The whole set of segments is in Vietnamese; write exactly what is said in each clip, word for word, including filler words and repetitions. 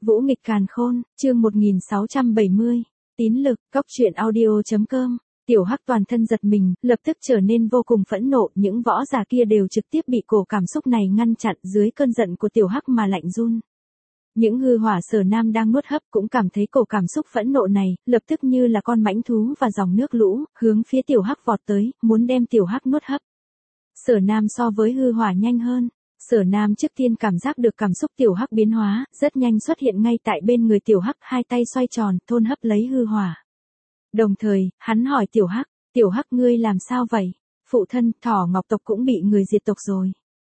Vũ nghịch càn khôn, chương một nghìn sáu trăm bảy mươi. Tín lực, góc truyện audio.com. Tiểu Hắc toàn thân giật mình, lập tức trở nên vô cùng phẫn nộ, những võ giả kia đều trực tiếp bị cổ cảm xúc này ngăn chặn, dưới cơn giận của Tiểu Hắc mà lạnh run. Những hư hỏa Sở Nam đang nuốt hấp cũng cảm thấy cổ cảm xúc phẫn nộ này, lập tức như là con mãnh thú và dòng nước lũ, hướng phía Tiểu Hắc vọt tới, muốn đem Tiểu Hắc nuốt hấp. Sở Nam so với hư hỏa nhanh hơn. Sở Nam trước tiên cảm giác được cảm xúc Tiểu Hắc biến hóa, rất nhanh xuất hiện ngay tại bên người Tiểu Hắc, hai tay xoay tròn, thôn hấp lấy hư hỏa. Đồng thời, hắn hỏi Tiểu Hắc, Tiểu Hắc ngươi làm sao vậy? Phụ thân, Thỏ Ngọc tộc cũng bị người diệt tộc rồi.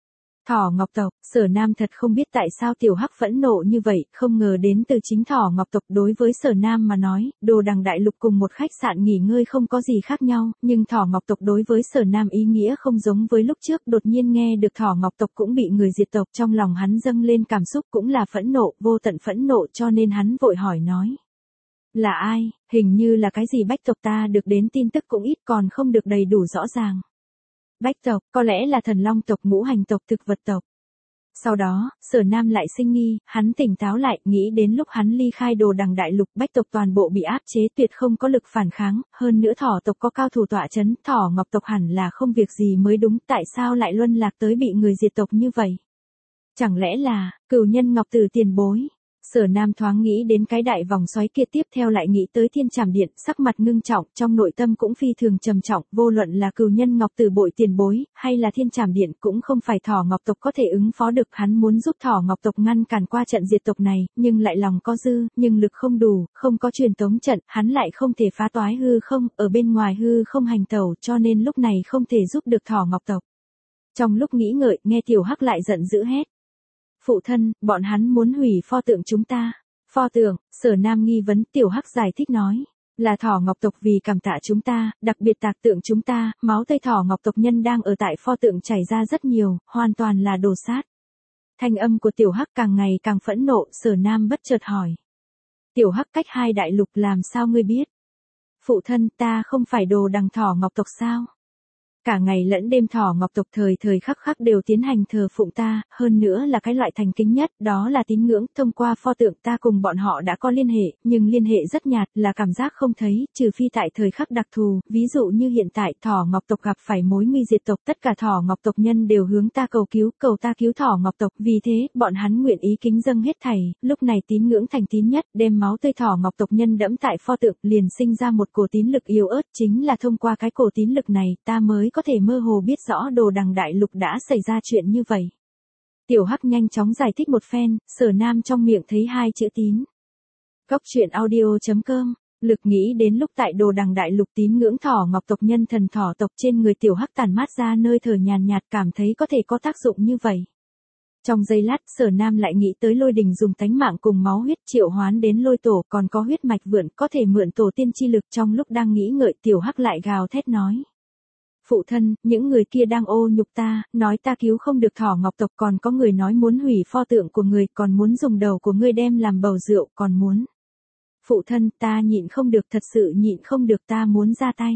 Thỏ Ngọc tộc, Sở Nam thật không biết tại sao Tiểu Hắc phẫn nộ như vậy, không ngờ đến từ chính Thỏ Ngọc tộc. Đối với Sở Nam mà nói, Đồ Đằng Đại Lục cùng một khách sạn nghỉ ngơi không có gì khác nhau, nhưng Thỏ Ngọc tộc đối với Sở Nam ý nghĩa không giống với lúc trước. Đột nhiên nghe được Thỏ Ngọc tộc cũng bị người diệt tộc, trong lòng hắn dâng lên cảm xúc cũng là phẫn nộ, vô tận phẫn nộ, cho nên hắn vội hỏi nói. Là ai? Hình như là cái gì Bách tộc, ta được đến tin tức cũng ít, còn không được đầy đủ rõ ràng. Bách tộc, có lẽ là Thần Long tộc, Ngũ Hành tộc, Thực Vật tộc. Sau đó, Sở Nam lại sinh nghi, hắn tỉnh táo lại, nghĩ đến lúc hắn ly khai Đồ Đằng Đại Lục, Bách tộc toàn bộ bị áp chế, tuyệt không có lực phản kháng, hơn nữa Thỏ tộc có cao thủ tọa chấn, Thỏ Ngọc tộc hẳn là không việc gì mới đúng, tại sao lại luân lạc tới bị người diệt tộc như vậy? Chẳng lẽ là Cửu Nhân Ngọc Tử tiền bối? Sở Nam thoáng nghĩ đến cái đại vòng xoáy kia, tiếp theo lại nghĩ tới Thiên Trảm Điện, sắc mặt ngưng trọng, trong nội tâm cũng phi thường trầm trọng, vô luận là Cửu Nhân Ngọc Tử bội tiền bối, hay là Thiên Trảm Điện cũng không phải Thỏ Ngọc tộc có thể ứng phó được, hắn muốn giúp Thỏ Ngọc tộc ngăn cản qua trận diệt tộc này, nhưng lại lòng có dư, nhưng lực không đủ, không có truyền tống trận, hắn lại không thể phá toái hư không, ở bên ngoài hư không hành tẩu, cho nên lúc này không thể giúp được Thỏ Ngọc tộc. Trong lúc nghĩ ngợi, nghe Tiểu Hắc lại giận dữ hét. Phụ thân, bọn hắn muốn hủy pho tượng chúng ta. Pho tượng, Sở Nam nghi vấn. Tiểu Hắc giải thích nói, là Thỏ Ngọc tộc vì cảm tạ chúng ta, đặc biệt tạc tượng chúng ta, máu tươi Thỏ Ngọc tộc nhân đang ở tại pho tượng chảy ra rất nhiều, hoàn toàn là đồ sát. Thanh âm của Tiểu Hắc càng ngày càng phẫn nộ, Sở Nam bất chợt hỏi. Tiểu Hắc, cách hai đại lục làm sao ngươi biết? Phụ thân, ta không phải Đồ Đằng Thỏ Ngọc tộc sao? Cả ngày lẫn đêm Thỏ Ngọc tộc thời thời khắc khắc đều tiến hành thờ phụng ta, hơn nữa là cái loại thành kính nhất, đó là tín ngưỡng, thông qua pho tượng ta cùng bọn họ đã có liên hệ, nhưng liên hệ rất nhạt, là cảm giác không thấy, trừ phi tại thời khắc đặc thù, ví dụ như hiện tại Thỏ Ngọc tộc gặp phải mối nguy diệt tộc, tất cả Thỏ Ngọc tộc nhân đều hướng ta cầu cứu, cầu ta cứu Thỏ Ngọc tộc, vì thế, bọn hắn nguyện ý kính dâng hết thảy, lúc này tín ngưỡng thành tín nhất, đem máu tươi Thỏ Ngọc tộc nhân đẫm tại pho tượng, liền sinh ra một cổ tín lực yếu ớt, chính là thông qua cái cổ tín lực này, ta mới có thể mơ hồ biết rõ Đồ Đằng Đại Lục đã xảy ra chuyện như vậy. Tiểu Hắc nhanh chóng giải thích một phen, Sở Nam trong miệng thấy hai chữ tín. Góc truyện audio.com, lực nghĩ đến lúc tại Đồ Đằng Đại Lục tín ngưỡng Thỏ Ngọc tộc nhân thần thỏ tộc trên người Tiểu Hắc tản mát ra nơi thở nhàn nhạt, cảm thấy có thể có tác dụng như vậy. Trong giây lát, Sở Nam lại nghĩ tới Lôi Đình dùng tánh mạng cùng máu huyết triệu hoán đến Lôi Tổ, còn có huyết mạch vượn, có thể mượn tổ tiên chi lực. Trong lúc đang nghĩ ngợi, Tiểu Hắc lại gào thét nói. Phụ thân, những người kia đang ô nhục ta, nói ta cứu không được Thỏ Ngọc tộc, còn có người nói muốn hủy pho tượng của người, còn muốn dùng đầu của ngươi đem làm bầu rượu, còn muốn. Phụ thân, ta nhịn không được, thật sự nhịn không được, ta muốn ra tay.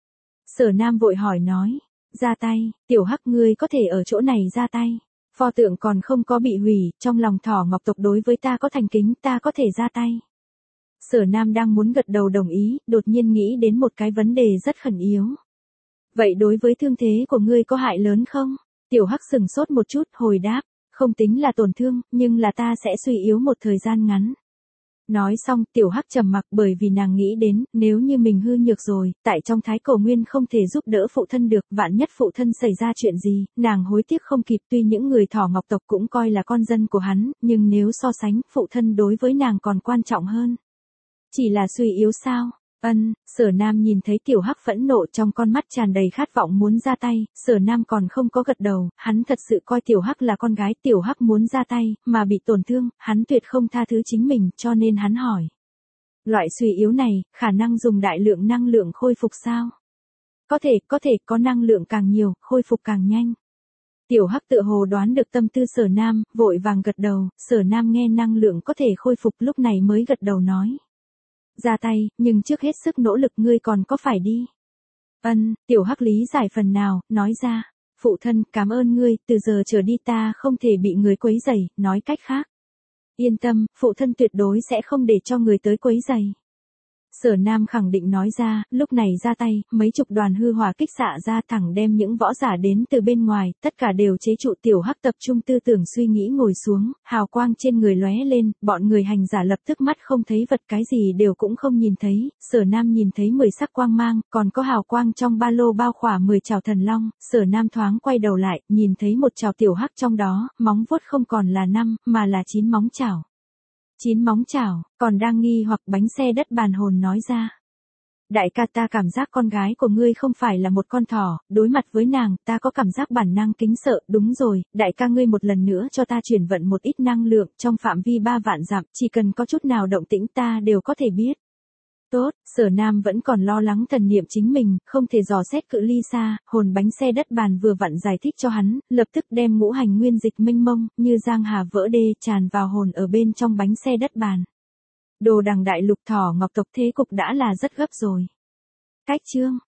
Sở Nam vội hỏi nói, ra tay, Tiểu Hắc ngươi có thể ở chỗ này ra tay. Pho tượng còn không có bị hủy, trong lòng Thỏ Ngọc tộc đối với ta có thành kính, ta có thể ra tay. Sở Nam đang muốn gật đầu đồng ý, đột nhiên nghĩ đến một cái vấn đề rất khẩn yếu. Vậy đối với thương thế của ngươi có hại lớn không? Tiểu Hắc sừng sốt một chút, hồi đáp, không tính là tổn thương, nhưng là ta sẽ suy yếu một thời gian ngắn. Nói xong, Tiểu Hắc trầm mặc, bởi vì nàng nghĩ đến, nếu như mình hư nhược rồi, tại trong Thái Cổ Nguyên không thể giúp đỡ phụ thân được, vạn nhất phụ thân xảy ra chuyện gì, nàng hối tiếc không kịp. Tuy những người Thỏ Ngọc tộc cũng coi là con dân của hắn, nhưng nếu so sánh, phụ thân đối với nàng còn quan trọng hơn. Chỉ là suy yếu sao? Ân, Sở Nam nhìn thấy Tiểu Hắc phẫn nộ, trong con mắt tràn đầy khát vọng muốn ra tay, Sở Nam còn không có gật đầu, hắn thật sự coi Tiểu Hắc là con gái, Tiểu Hắc muốn ra tay, mà bị tổn thương, hắn tuyệt không tha thứ chính mình, cho nên hắn hỏi. Loại suy yếu này, khả năng dùng đại lượng năng lượng khôi phục sao? Có thể, có thể, có năng lượng càng nhiều, khôi phục càng nhanh. Tiểu Hắc tựa hồ đoán được tâm tư Sở Nam, vội vàng gật đầu, Sở Nam nghe năng lượng có thể khôi phục lúc này mới gật đầu nói. Ra tay, nhưng trước hết sức nỗ lực ngươi còn có phải đi. Ân, Tiểu Hắc lý giải phần nào, nói ra. Phụ thân, cảm ơn ngươi, từ giờ trở đi ta không thể bị người quấy rầy, nói cách khác. Yên tâm, phụ thân tuyệt đối sẽ không để cho người tới quấy rầy. Sở Nam khẳng định nói ra, lúc này ra tay, mấy chục đoàn hư hỏa kích xạ ra thẳng đem những võ giả đến từ bên ngoài, tất cả đều chế trụ. Tiểu Hắc tập trung tư tưởng suy nghĩ ngồi xuống, hào quang trên người lóe lên, bọn người hành giả lập tức mắt không thấy vật, cái gì đều cũng không nhìn thấy. Sở Nam nhìn thấy mười sắc quang mang, còn có hào quang trong ba lô bao khỏa mười chảo thần long. Sở Nam thoáng quay đầu lại, nhìn thấy một chảo tiểu hắc trong đó, móng vuốt không còn là năm, mà là chín móng chảo. Chín móng chảo, còn đang nghi hoặc bánh xe đất bàn hồn nói ra. Đại ca, ta cảm giác con gái của ngươi không phải là một con thỏ, đối mặt với nàng, ta có cảm giác bản năng kính sợ. Đúng rồi, đại ca ngươi một lần nữa cho ta chuyển vận một ít năng lượng, trong phạm vi ba vạn dặm, chỉ cần có chút nào động tĩnh ta đều có thể biết. Tốt, Sở Nam vẫn còn lo lắng thần niệm chính mình, không thể dò xét cự ly xa, hồn bánh xe đất bàn vừa vặn giải thích cho hắn, lập tức đem ngũ hành nguyên dịch mênh mông, như giang hà vỡ đê tràn vào hồn ở bên trong bánh xe đất bàn. Đồ Đằng đại lục thỏ ngọc tộc thế cục đã là rất gấp rồi. Cách chương